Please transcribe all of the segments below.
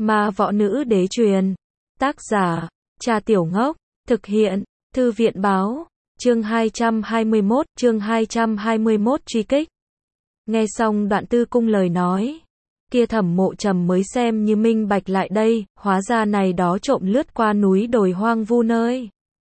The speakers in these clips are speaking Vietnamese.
Ma Võ Nữ Đế truyền. Tác giả, Trà Tiểu Ngốc. Thực hiện, Thư viện Báo. Chương 221 truy kích. Nghe xong Đoạn Tư Cung lời nói, kia Thẩm Mộ Trầm mới xem như minh bạch lại đây, hóa ra này đó trộm lướt qua núi đồi hoang vu nơi.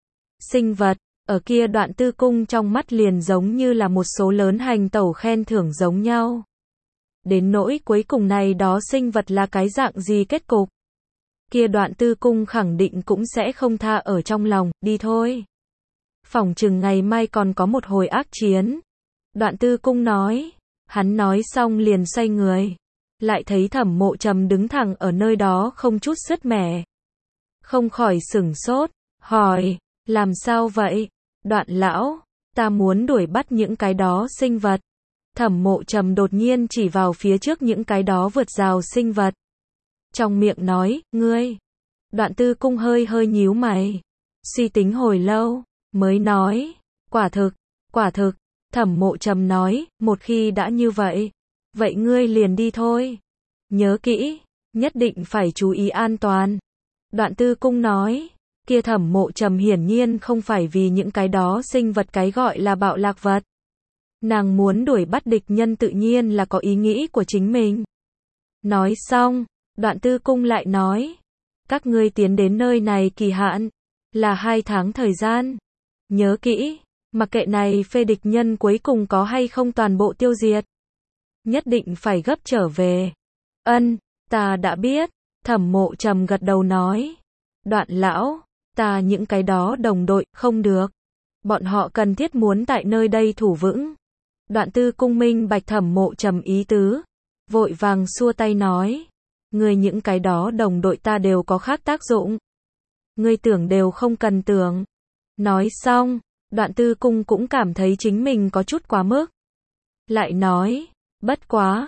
Sinh vật, ở kia Đoạn Tư Cung trong mắt liền giống như là một số lớn hành tẩu khen thưởng giống nhau. Đến nỗi cuối cùng này đó sinh vật là cái dạng gì kết cục, kia Đoạn Tư Cung khẳng định cũng sẽ không tha ở trong lòng, đi thôi. Phỏng chừng ngày mai còn có một hồi ác chiến. Đoạn Tư Cung nói. Hắn nói xong liền xoay người. Lại thấy Thẩm Mộ Trầm đứng thẳng ở nơi đó không chút sứt mẻ. Không khỏi sửng sốt, hỏi, làm sao vậy? Đoạn lão, ta muốn đuổi bắt những cái đó sinh vật. Thẩm Mộ Trầm đột nhiên chỉ vào phía trước những cái đó vượt rào sinh vật. Trong miệng nói, ngươi. Đoạn Tư Cung hơi nhíu mày. Suy tính hồi lâu, mới nói, quả thực. Thẩm Mộ Trầm nói, một khi đã như vậy, vậy ngươi liền đi thôi. Nhớ kỹ, nhất định phải chú ý an toàn. Đoạn Tư Cung nói, kia Thẩm Mộ Trầm hiển nhiên không phải vì những cái đó sinh vật cái gọi là bạo lạc vật. Nàng muốn đuổi bắt địch nhân tự nhiên là có ý nghĩ của chính mình. Nói xong, Đoạn Tư Cung lại nói, các ngươi tiến đến nơi này kỳ hạn là 2 tháng thời gian. Nhớ kỹ, mặc kệ này phê địch nhân cuối cùng có hay không toàn bộ tiêu diệt, nhất định phải gấp trở về. Ân, ta đã biết. Thẩm Mộ Trầm gật đầu nói. Đoạn lão, ta những cái đó đồng đội, không được. Bọn họ cần thiết muốn tại nơi đây thủ vững. Đoạn Tư Cung minh bạch Thẩm Mộ Trầm ý tứ, vội vàng xua tay nói, ngươi những cái đó đồng đội ta đều có khác tác dụng. Ngươi tưởng đều không cần tưởng. Nói xong, Đoạn Tư Cung cũng cảm thấy chính mình có chút quá mức. Lại nói, bất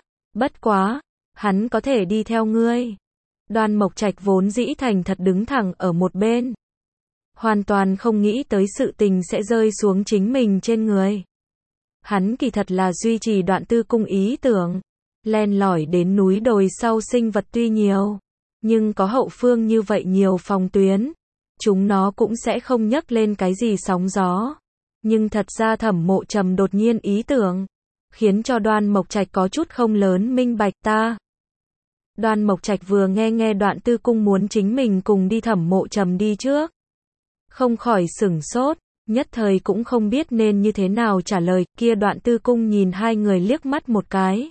quá, hắn có thể đi theo ngươi. Đoan Mộc Trạch vốn dĩ thành thật đứng thẳng ở một bên. Hoàn toàn không nghĩ tới sự tình sẽ rơi xuống chính mình trên người. Hắn kỳ thật là duy trì Đoạn Tư Cung ý tưởng. Len lỏi đến núi đồi sau sinh vật tuy nhiều, nhưng có hậu phương như vậy nhiều phòng tuyến, chúng nó cũng sẽ không nhấc lên cái gì sóng gió. Nhưng thật ra Thẩm Mộ Trầm đột nhiên ý tưởng, khiến cho Đoan Mộc Trạch có chút không lớn minh bạch ta. Đoan Mộc Trạch vừa nghe Đoạn Tư Cung muốn chính mình cùng đi Thẩm Mộ Trầm đi trước, không khỏi sửng sốt, nhất thời cũng không biết nên như thế nào trả lời. Kia Đoạn Tư Cung nhìn hai người liếc mắt một cái,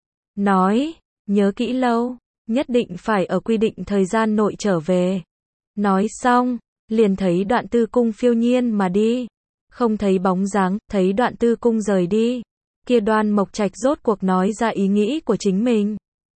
nói, nhớ kỹ lâu, nhất định phải ở quy định thời gian nội trở về. Nói xong, liền thấy Đoạn Tư Cung phiêu nhiên mà đi, không thấy bóng dáng. Thấy Đoạn Tư Cung rời đi, kia Đoan Mộc Trạch rốt cuộc nói ra ý nghĩ của chính mình.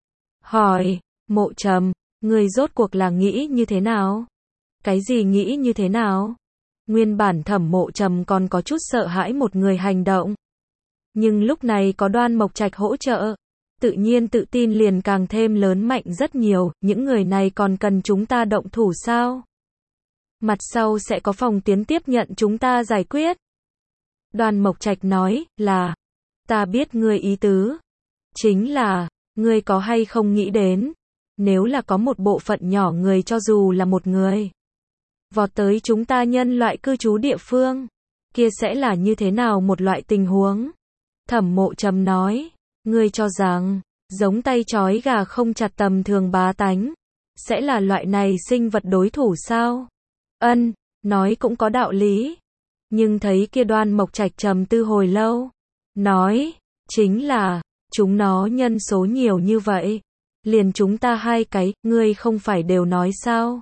Hỏi, Mộ Trầm, người rốt cuộc là nghĩ như thế nào? Cái gì nghĩ như thế nào? Nguyên bản Thẩm Mộ Trầm còn có chút sợ hãi một người hành động, nhưng lúc này có Đoan Mộc Trạch hỗ trợ, tự nhiên tự tin liền càng thêm lớn mạnh rất nhiều. Những người này còn cần chúng ta động thủ sao? Mặt sau sẽ có phòng tuyến tiếp nhận chúng ta giải quyết. Đoan Mộc Trạch nói, là, ta biết ngươi ý tứ. Chính là, ngươi có hay không nghĩ đến, nếu là có một bộ phận nhỏ người cho dù là một người, vọt tới chúng ta nhân loại cư trú địa phương, kia sẽ là như thế nào một loại tình huống? Thẩm Mộ Trầm nói, ngươi cho rằng, giống tay trói gà không chặt tầm thường bá tánh, sẽ là loại này sinh vật đối thủ sao? Ân, nói cũng có đạo lý. Nhưng thấy kia Đoan Mộc Trạch trầm tư hồi lâu, nói, chính là, chúng nó nhân số nhiều như vậy, liền chúng ta 2 cái, ngươi không phải đều nói sao?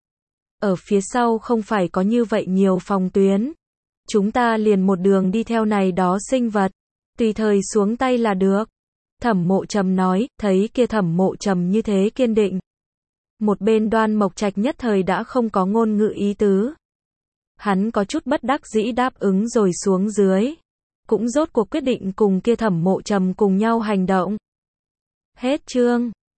Ở phía sau không phải có như vậy nhiều phòng tuyến, chúng ta liền một đường đi theo này đó sinh vật, tùy thời xuống tay là được. Thẩm Mộ Trầm nói. Thấy kia Thẩm Mộ Trầm như thế kiên định, một bên Đoan Mộc Trạch nhất thời đã không có ngôn ngữ ý tứ. Hắn có chút bất đắc dĩ đáp ứng rồi xuống dưới, cũng rốt cuộc quyết định cùng kia Thẩm Mộ Trầm cùng nhau hành động. Hết chương.